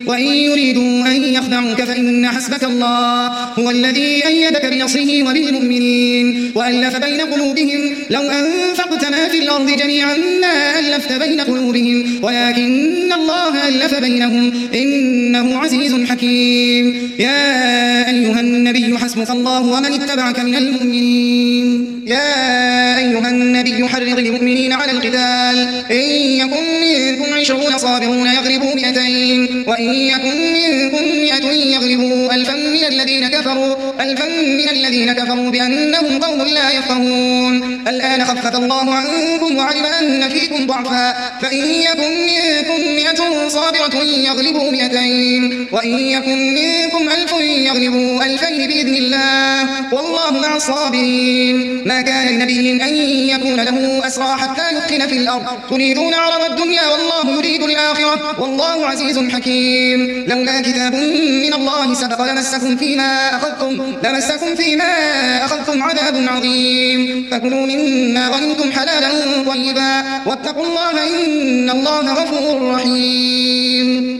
وإن يريدوا أن يخدعوك فإن حسبك الله هو الذي أيدك بنصره وبالمؤمنين وألف بين قلوبهم لو أنفقت ما في الأرض جميعا ما ألفت بين قلوبهم ولكن الله ألف بينهم إنه عزيز حكيم. يا أيها النبي حسبك الله ومن اتبعك من المؤمنين. يا أيها النبي حرض المؤمنين على القتال إن يكن منكم 20 صابرون يغلبوا 200 وإن يكن منكم 100 يغلبوا 1000 من الذين كفروا بأنهم قوم لا يفقهون. الآن خفف الله عنكم وعلم أن فيكم ضعفا فإن يكن منكم 100 صابرة يغلبوا 200 وإن يكن منكم 1000 يغلبوا 2000 بإذن الله والله مع الصابرين. ما كان لنبي أن يكون له أسرى حتى يثخن في الأرض تريدون عرض الدنيا والله يريد الآخرة والله عزيز حكيم. لولا كتاب من الله سبق لمسكم فيما أخذتم عذاب عظيم فكلوا مما غنمتم حلالا طيبا واتقوا الله إن الله غفور رحيم.